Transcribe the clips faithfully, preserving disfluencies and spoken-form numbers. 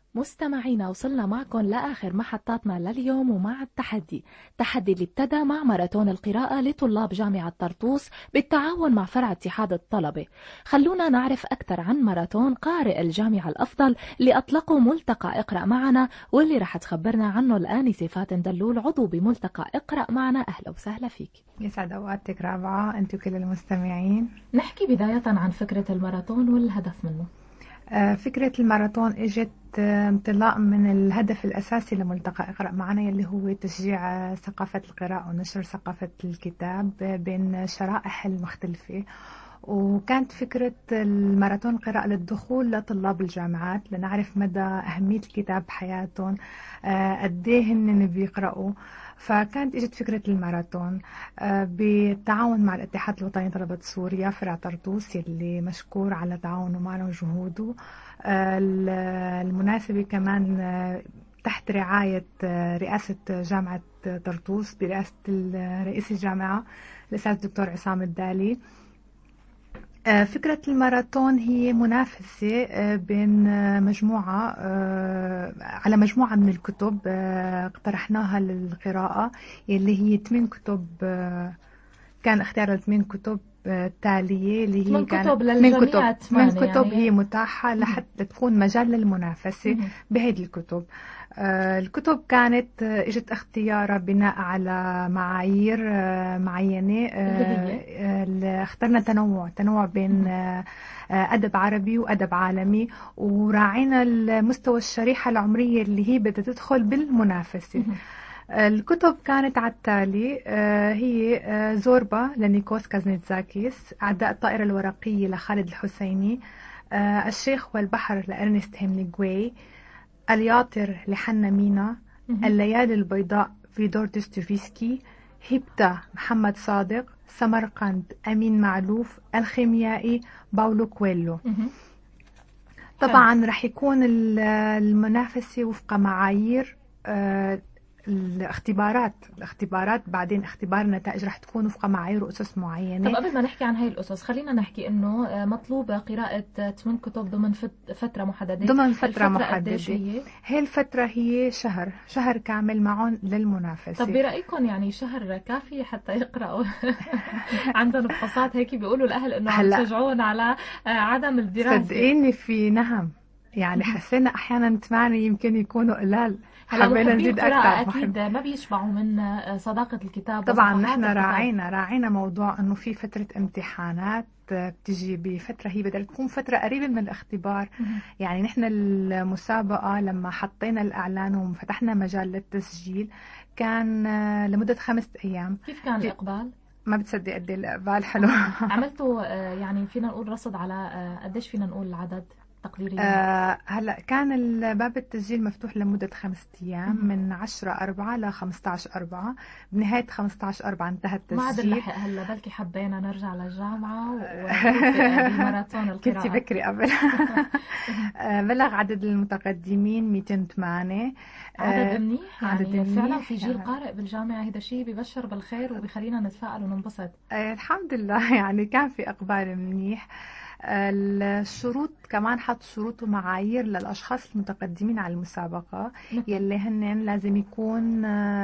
مستمعينا، وصلنا معكم لآخر محطاتنا لليوم ومع التحدي التحدي اللي ابتدى مع ماراثون القراءة لطلاب جامعة طرطوس بالتعاون مع فرع اتحاد الطلبة. خلونا نعرف أكثر عن ماراثون قارئ الجامعة الأفضل اللي أطلقوا ملتقى اقرأ معنا، واللي رح تخبرنا عنه الآنسة فاتن دلول عضو بملتقى اقرأ معنا. أهلا وسهلا فيك. يسعد أوقاتك رابعة أنت وكل المستمعين. نحكي بداية عن فكرة الماراثون والهدف منه. فكرة الماراثون اجت انطلاق من الهدف الأساسي لملتقى اقرأ معنا، يلي هو تشجيع ثقافة القراءة ونشر ثقافة الكتاب بين الشرائح المختلفة. وكانت فكرة الماراثون قراءة للدخول لطلاب الجامعات لنعرف مدى أهمية الكتاب بحياتهم، قد ايه هن بيقرأوا. فكانت اجت فكرة الماراثون بالتعاون مع الاتحاد الوطني لطلبة سوريا فرع طرطوس، يلي مشكور على تعاونه معنا وجهوده. المناسبة كمان تحت رعاية رئاسة جامعة طرطوس برئاسة رئيس الجامعة الأستاذ الدكتور عصام الدالي. فكرة الماراثون هي منافسة بين مجموعة على مجموعة من الكتب اقترحناها للقراءة، اللي هي ثمان كتب. كان اختيار ثمان كتب تالية اللي هي كتب ثمان كتب ثمان كتب يعني هي متاحة لحتى تكون مجال للمنافسة بهذه الكتب. الكتب كانت اجت اختيارها بناء على معايير معينة. اخترنا تنوع تنوع بين أدب عربي وأدب عالمي، وراعينا المستوى الشريحة العمرية اللي هي بدها تدخل بالمنافسة. الكتب كانت على التالي: هي زوربا لنيكوس كازنيتزاكيس، أعداء الطائرة الورقية لخالد الحسيني، الشيخ والبحر لأرنست هيمليغواي، الياطر لحنا مينا، الليالي البيضاء فيدور دوستويفسكي، هيبتا محمد صادق، سمرقند أمين معلوف، الخيميائي باولو كويلو. طبعا رح يكون المنافسة وفق معايير الاختبارات الاختبارات بعدين اختبار النتائج رح تكون وفق معايير وأسس معينة. طب قبل ما نحكي عن هاي الأسس خلينا نحكي إنه مطلوبة قراءة ثمان كتب ضمن فترة محددة. ضمن فترة محددة. هي؟ هي الفترة هي شهر شهر كامل معهم للمنافسة. طب برأيكم يعني شهر كافي حتى يقرأوا؟ عندهم فحوصات هيك بيقولوا الأهل إنه عم تشجعون على عدم الدراسة. صدقيني في نهم يعني حسينا أحيانا ثمانية يمكن يكونوا قلال. هلا محبي القراءة أكيد ما بيشبعوا من صداقة الكتاب. طبعا نحن راعينا راعينا موضوع أنه في فترة امتحانات بتجي بفترة هي بدل تكون فترة قريبة من الاختبار. يعني نحن المسابقة لما حطينا الإعلان وفتحنا مجال للتسجيل كان لمدة خمسة أيام. كيف كان الإقبال؟ ما بتصدق قد ايه الإقبال حلو. عملتوا يعني فينا نقول رصد على قديش فينا نقول العدد تقديريا؟ آه هلا كان باب التسجيل مفتوح لمدة خمسة أيام من عشرة أربعة ل خمسة عشر أربعة. بنهاية خمسة عشر أربعة انتهى التسجيل. ما عاد نلحق هلا، بلكي حبينا نرجع للجامعة وماراثون القراءة. كنتي بكري قبل. بلغ عدد المتقدمين مئتين وثمانية. عدد منيح يعني. عدد فعلا في جيل قارئ بالجامعة، هذا شيء ببشر بالخير وبيخلينا نتفائل وننبسط. آه الحمد لله يعني كان في إقبال منيح. الشروط كمان حط شروط ومعايير للأشخاص المتقدمين على المسابقة، يلي هن لازم يكون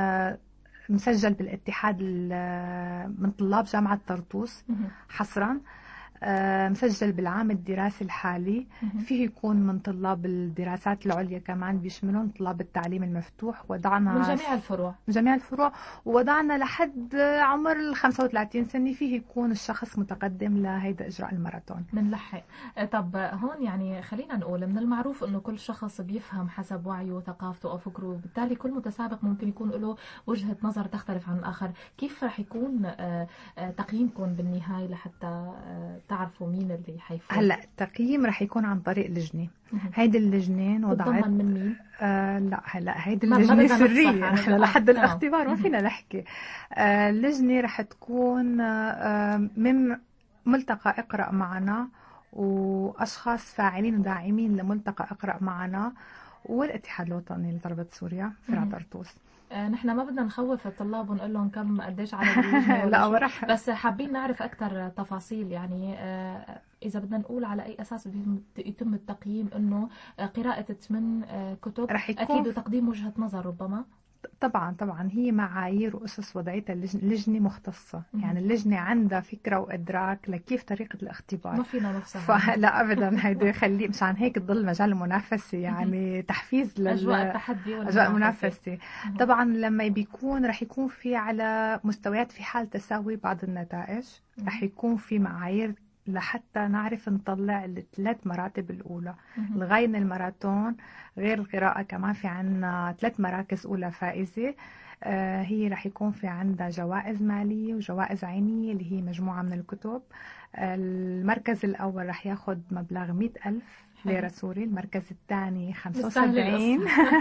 مسجل بالاتحاد من طلاب جامعة طرطوس حصرا، مسجل بالعام الدراسي الحالي، فيه يكون من طلاب الدراسات العليا كمان بيشملون طلاب التعليم المفتوح. وضعنا من جميع الفروع من جميع الفروع ووضعنا لحد عمر ال خمسة وثلاثين سنة فيه يكون الشخص متقدم لهيدا إجراء الماراثون. بنلحق. طب هون يعني خلينا نقول من المعروف إنه كل شخص بيفهم حسب وعيه وثقافته أو فكره، وبالتالي كل متسابق ممكن يكون له وجهة نظر تختلف عن الآخر. كيف رح يكون تقييمكم بالنهاية لحتى تعرفوا مين اللي حيفوز؟ هلا التقييم رح يكون عن طريق لجنة. هيدي اللجنة وضعت من مين؟ آه لا هلا هيدي اللجنة سرية نحن لحد الاختبار ما فينا نحكي. آه اللجنة رح تكون آه من ملتقى اقرأ معنا وأشخاص فاعلين وداعمين لملتقى اقرأ معنا، والاتحاد الوطني لطلبة سوريا فرع طرطوس. آه، نحن ما بدنا نخوف الطلاب ونقول لهم كم قديش عدد اللجنة لا ورح. بس حابين نعرف أكثر تفاصيل، يعني آه، إذا بدنا نقول على أي أساس يتم التقييم إنه قراءة ثمان كتب أكيد وتقديم وجهة نظر ربما. طبعا طبعا هي معايير وأسس وضعيتها اللجنة مختصة، يعني اللجنة عندها فكرة وإدراك لكيف طريقة الاختبار، ما فينا نفسها لا أبدا. هيدي خلي مشان هيك تضل مجال المنافسة، يعني تحفيز لل أجواء التحدي أجواء المنافسة. طبعا لما بيكون رح يكون في على مستويات في حال تساوي بعض النتائج، رح يكون في معايير لحتى نعرف نطلع الثلاث مراتب الأولى. الغاية من الماراثون غير القراءة كمان في عنا ثلاث مراكز أولى فائزة، آه هي رح يكون في عندها جوائز مالية وجوائز عينية اللي هي مجموعة من الكتب. آه المركز الأول رح ياخد مبلغ مئة ألف ليرة سوري، المركز الثاني خمسة وسبعين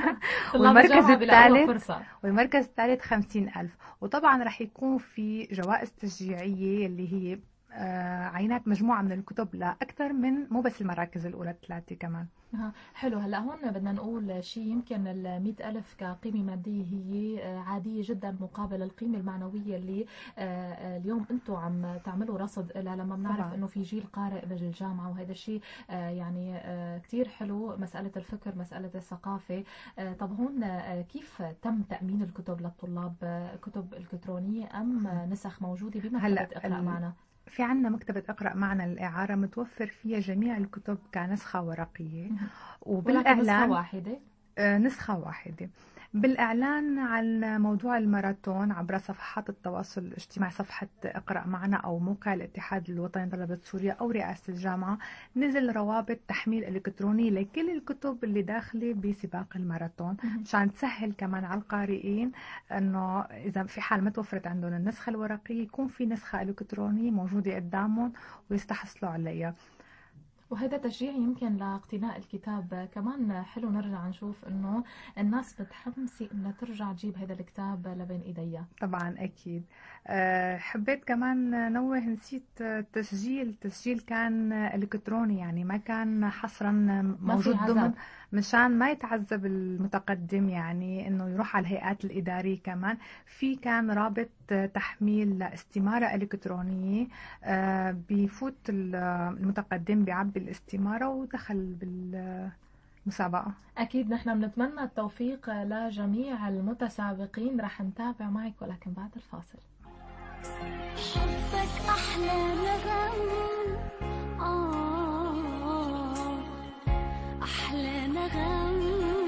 والمركز الثالث والمركز الثالث خمسين ألف. وطبعا رح يكون في جوائز تشجيعية اللي هي آه عينات مجموعة من الكتب لأكثر من مو بس المراكز الأولى الثلاثة كمان. ها حلو. هلا هون بدنا نقول شيء، يمكن ال مئة ألف كقيمة مادية هي عادية جدا مقابل القيمة المعنوية اللي اليوم أنتم عم تعملوا رصد لها، لما بنعرف إنه في جيل قارئ بالجامعة، وهذا الشيء يعني كتير حلو، مسألة الفكر، مسألة الثقافة. طب هون كيف تم تأمين الكتب للطلاب؟ كتب إلكترونية أم نسخ موجودة بمكتبة اقرأ معنا؟ في عنا مكتبة اقرأ معنا للإعارة متوفر فيها جميع الكتب كنسخة ورقية، وبالإعلان نسخة واحدة. آه نسخة واحدة. بالإعلان عن موضوع الماراثون عبر صفحات التواصل الاجتماعي، صفحة اقرأ معنا أو موقع الاتحاد الوطني لطلبة سوريا أو رئاسة الجامعة، نزل روابط تحميل إلكتروني لكل الكتب اللي داخلة بسباق الماراثون، مشان تسهل كمان على القارئين أنه إذا في حال ما توفرت عندهم النسخة الورقية يكون في نسخة إلكترونية موجودة قدامهم ويستحصلوا عليها. وهذا تشجيع يمكن لاقتناء الكتاب. كمان حلو نرجع نشوف انه الناس متحمسه انها ترجع تجيب هذا الكتاب لبين ايديها. طبعا اكيد. أه حبيت كمان نوه، نسيت تسجيل تسجيل كان الكتروني، يعني ما كان حصرا موجود ضمن، مشان ما يتعذب المتقدم يعني انه يروح على الهيئات الاداريه. كمان في كان رابط تحميل استماره الكترونيه، أه بيفوت المتقدم بيعبي الاستماره ودخل بالمسابقه. اكيد نحن بنتمنى التوفيق لجميع المتسابقين. رح نتابع معك ولكن بعد الفاصل. حبك احلى نغم، آه احلى نغم،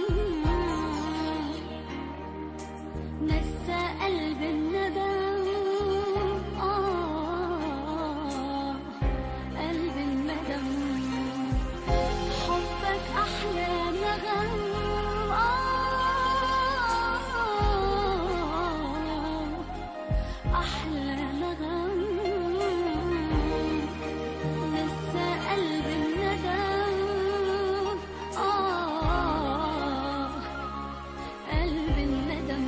نسى قلب الندم، آه قلب الندم. حبك احلى نغم، آه احلى نغم، نسى قلب الندم، آه قلب الندم.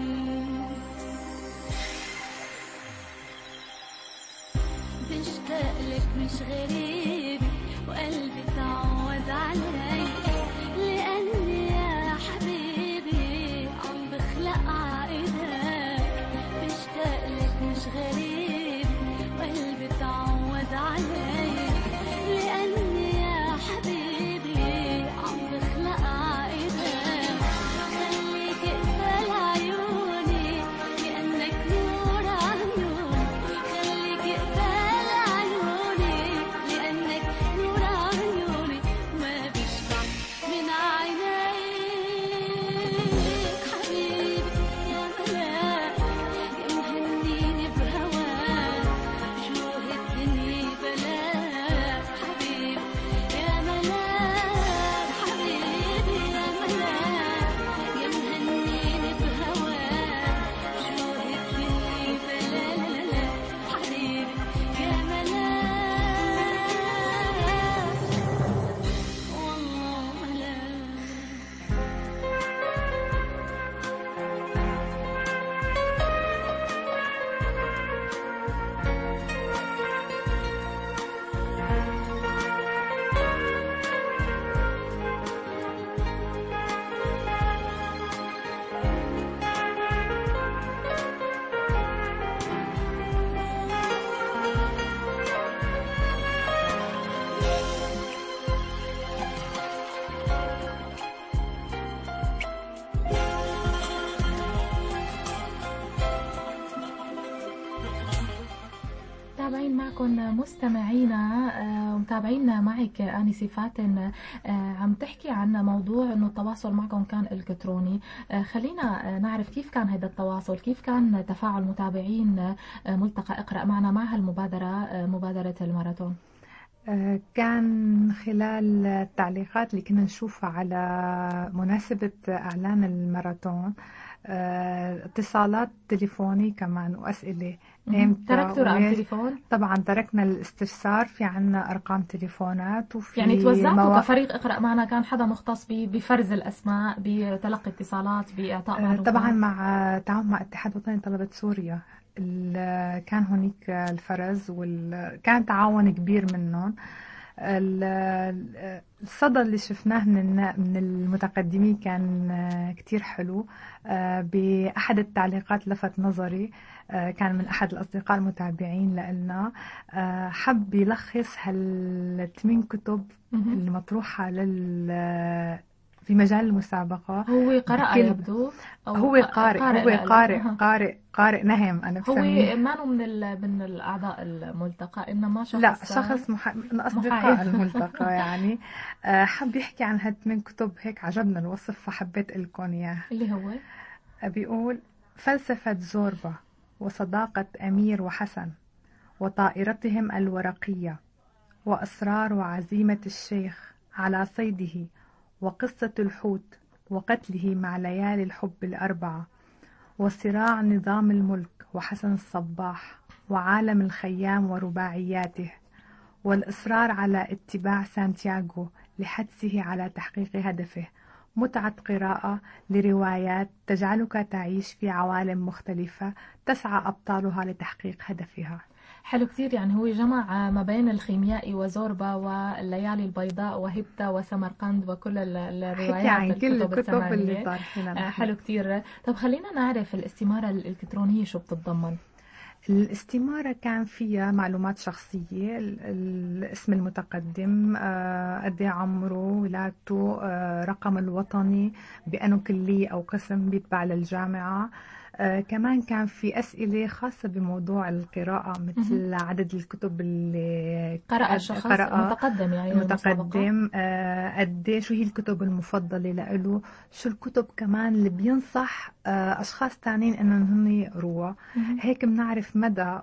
بشتاق لك مش غريبة وقلبي تعود علي، لأني يا حبيبي عم بخلق عقدك. بشتاق لك مش غريب وقلبي تعود علي، لأني يا حبيبي عم بخلق عقدك. خليك اقبل عيوني لأنك نور عيوني، خليك اقبل عيوني لأنك معكم مستمعينا ومتابعينا معك آنسة فاتن، عم تحكي عن موضوع انه التواصل معكم كان الكتروني. خلينا نعرف كيف كان هذا التواصل، كيف كان تفاعل متابعين ملتقى اقرأ معنا مع هالمبادرة، مبادرة الماراثون؟ كان خلال التعليقات اللي كنا نشوفها على مناسبة إعلان الماراثون اتصالات تليفوني كمان وأسئلة. تركتوا رقم تليفون؟ طبعا تركنا الاستفسار، في عنا أرقام تليفونات وفي يعني توزعتوا موا... كفريق اقرأ معنا، كان حدا مختص بفرز الأسماء، بتلقي اتصالات، بإعطاء معلومات؟ طبعا مع تعاون مع اتحاد وطني طلبة سوريا كان هناك الفرز، وكان تعاون كبير منهم. الصدى اللي شفناه من من المتقدمين كان كتير حلو. بأحد التعليقات لفت نظري، كان من أحد الأصدقاء المتابعين لنا، حب يلخص هالثمان كتب المطروحة لل في مجال المسابقة. هو قرأ يبدو، أو هو قارئ قارئ هو لا قارئ لا. قارئ قارئ نهم أنا بسميه. هو ما من من الأعضاء الملتقى، إنما شخص لا شخص مح... من أصدقاء الملتقى يعني. حب يحكي عن هالثمان كتب، هيك عجبنا الوصف فحبيت لكم إياه. اللي هو بيقول: فلسفة زوربا، وصداقة أمير وحسن، وطائرتهم الورقية، وأسرار وعزيمة الشيخ على صيده، وقصة الحوت وقتله مع ليالي الحب الأربعة، وصراع نظام الملك وحسن الصباح، وعالم الخيام ورباعياته، والإصرار على اتباع سانتياغو لحثه على تحقيق هدفه. متعة قراءة لروايات تجعلك تعيش في عوالم مختلفة تسعى أبطالها لتحقيق هدفها. حلو كتير، يعني هو جمع ما بين الخيميائي وزوربا والليالي البيضاء وهبتة وسمرقند وكل الروايات، يعني كل الكتب الكتب اللي الثمانية. طارحينها. حلو كتير. طب خلينا نعرف الاستمارة الإلكترونية شو بتتضمن؟ الاستمارة كان فيها معلومات شخصية، الاسم المتقدم، قد ايه عمره، ولادته، رقم الوطني، بأنه كلية أو قسم بيتبع للجامعة. آه كمان كان في أسئلة خاصة بموضوع القراءة، مثل عدد الكتب اللي قرأ الشخص المتقدم، يعني المتقدم، آه قد ايه، شو هي الكتب المفضلة له، شو الكتب كمان اللي بينصح آه أشخاص تانيين إنهم هم يقروها. هيك بنعرف مدى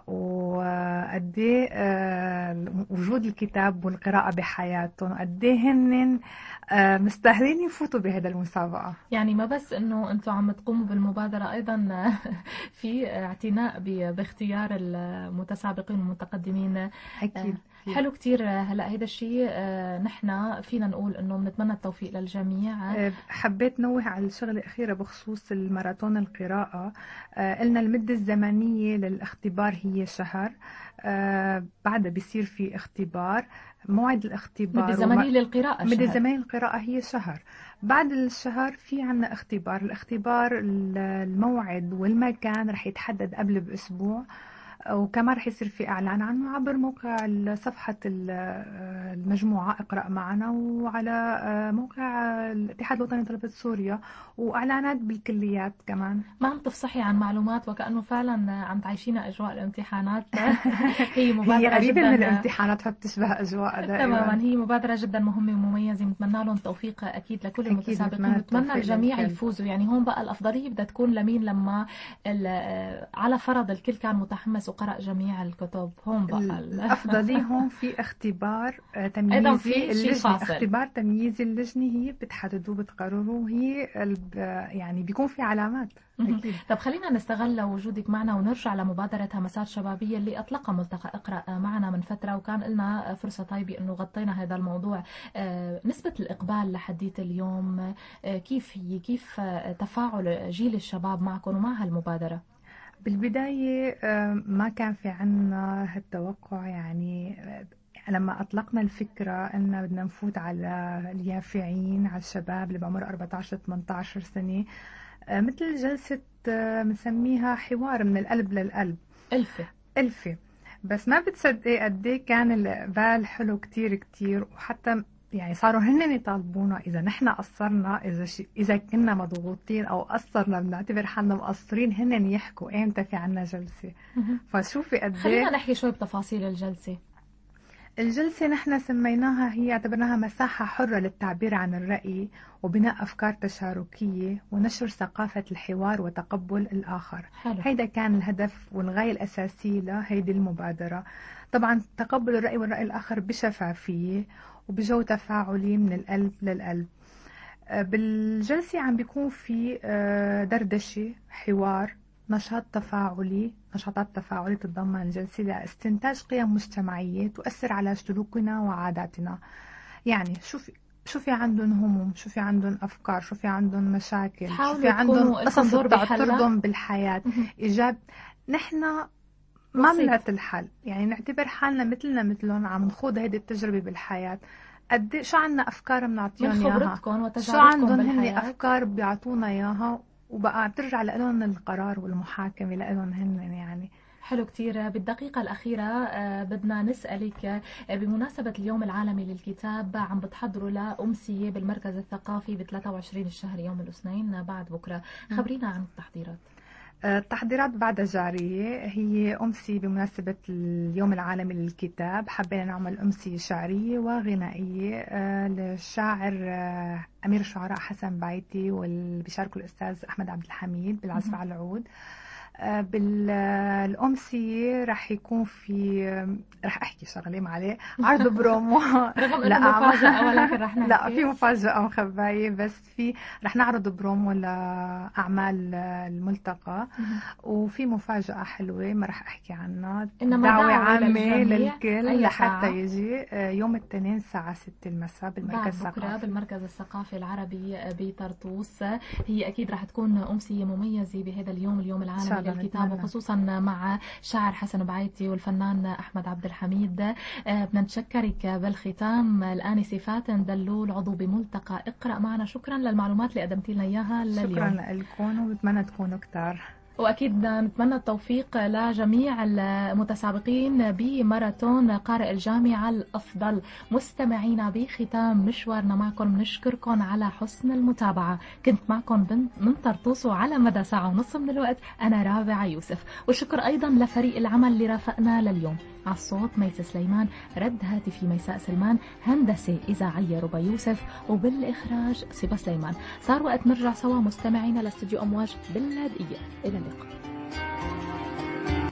وقد ايه آه وجود الكتاب والقراءة بحياتهم، قد ايه هن آه مستاهلين يفوتوا بهذا المسابقة. يعني ما بس إنه أنتم عم تقوموا بالمبادرة، أيضا في اعتناء باختيار المتسابقين والمتقدمين. أكيد. حلو كتير. هلا هيدا الشيء نحن فينا نقول إنه بنتمنى التوفيق للجميع. حبيت نوه على الشغلة الأخيرة بخصوص الماراثون القراءة. قلنا المدة الزمنية للاختبار هي شهر، بعدها بيصير في اختبار. موعد الاختبار مدة زمنية للقراءة مدة زمنية للقراءة هي شهر. بعد الشهر في عنا اختبار. الاختبار الموعد والمكان رح يتحدد قبل بأسبوع، وكمان رح يصير في إعلان عنه عبر موقع صفحة المجموعة اقرأ معنا، وعلى موقع الاتحاد الوطني لطلبة سوريا، وإعلانات بالكليات كمان. ما عم تفصحي عن معلومات، وكأنه فعلا عم تعيشينا أجواء الامتحانات. هي مبادرة هي قريبة جدا من الامتحانات، فبتشبه أجواء دائما. تماما، هي مبادرة جدا مهمة ومميزة، نتمنى لهم التوفيق أكيد لكل المتسابقين، ونتمنى الجميع يفوزوا. يعني هون بقى الأفضلية بدها تكون لمين؟ لما على فرض الكل كان متحمس وقرأ جميع الكتب. هون بقى الأفضلية هون في اختبار تمييزي اللجنة. اختبار تمييزي اللجنة هي بتحددوا بتقرروا، هي يعني بيكون في علامات. أكيد. طب خلينا نستغل وجودك معنا ونرجع لمبادرة همسات شبابية اللي أطلقها ملتقى اقرأ معنا من فترة، وكان لنا فرصة طيبة إنه غطينا هذا الموضوع. نسبة الإقبال لحديت اليوم كيف هي؟ كيف تفاعل جيل الشباب معكم ومع هالمبادرة؟ بالبداية ما كان في عنا هالتوقع، يعني لما أطلقنا الفكرة أن بدنا نفوت على اليافعين، على الشباب اللي بعمر أربعة عشر ثمانية عشر سنة، مثل جلسة مسميها حوار من القلب للقلب، ألفة ألفة. بس ما بتصدقي قد ايه كان الإقبال حلو كتير كتير، وحتى يعني صاروا هن يطالبونا إذا نحن قصرنا، إذا شي إذا كنا مضغوطين أو قصرنا بنعتبر حالنا مقصرين، هن يحكوا إمتى في عنا جلسة. فشوفي قد إيه. خلينا نحكي شوي بتفاصيل الجلسة. الجلسة نحن سميناها، هي اعتبرناها مساحة حرة للتعبير عن الرأي وبناء أفكار تشاركية ونشر ثقافة الحوار وتقبل الآخر. حلو. هيدا كان الهدف والغاية الأساسية لهيدي المبادرة. طبعا تقبل الرأي والرأي الآخر بشفافية وبجو تفاعلي من القلب للقلب. بالجلسة عم بيكون في دردشة، حوار، نشاط تفاعلي، نشاطات تفاعلية تتضمن الجلسة لاستنتاج قيم مجتمعية تؤثر على سلوكنا وعاداتنا. يعني شوفي شوفي عندهم هموم، شوفي عندهم أفكار، شوفي عندهم مشاكل، شوفي عندهم قصص بتعترضهم بالحياة. إيجاب نحن ما بنعطي الحل، يعني نعتبر حالنا مثلنا مثلهم عم نخوض هيدي التجربة بالحياة. قد شو عنا أفكار بنعطيهم إياها، خبرتكم وتجاربكم شو عندهم هن أفكار بيعطونا إياها، وبقى بترجع لهم القرار والمحاكمة لهم هن. يعني حلو كتير. بالدقيقة الأخيرة بدنا نسألك بمناسبة اليوم العالمي للكتاب، عم بتحضروا لأمسية بالمركز الثقافي ب ثلاثة وعشرين الشهر يوم الاثنين بعد بكرة، خبرينا عن التحضيرات. التحضيرات بعدها جارية. هي أمسية بمناسبة اليوم العالمي للكتاب، حبينا نعمل أمسية شعرية وغنائية للشاعر أمير الشعراء حسن بعيتي، واللي بيشاركوا الأستاذ أحمد عبد الحميد بالعزف على العود. بالأمسية رح يكون في، رح أحكي شغلة ما عليه، عرض برومو رغم إنه مفاجأة ولكن رح نحكي. لا في مفاجأة مخباية، بس في رح نعرض برومو لأعمال الملتقى، وفي مفاجأة حلوة ما رح أحكي عنها، دعوة عامة للكل لحتى يجي يوم الاثنين الساعة ستة المساء بالمركز الثقافي بالمركز الثقافي العربي بطرطوس. هي أكيد رح تكون أمسية مميزة بهذا اليوم، اليوم العالمي للكتاب، وخصوصا مع شاعر حسن بعيتي والفنان أحمد عبد الحميد. بدنا نتشكرك بالختام الآنسة فاتن دلول، عضو بملتقى اقرأ معنا. شكرا للمعلومات اللي قدمتي لنا إياها لليوم. شكرا لكم وبتمنى تكونوا كتار. وأكيد نتمنى التوفيق لجميع المتسابقين بماراثون قارئ الجامعة الأفضل. مستمعينا بختام مشوارنا معكم نشكركم على حسن المتابعة. كنت معكم من طرطوس على مدى ساعة ونص من الوقت أنا رابعة يوسف، والشكر أيضا لفريق العمل اللي رافقنا لليوم. على الصوت ميس سليمان، رد هاتفي ميساء سلمان، هندسة إذاعية ربا يوسف، وبالإخراج صبا سليمان. صار وقت نرجع سوا مستمعينا لاستوديو أمواج باللاذقية. إلى اللقاء.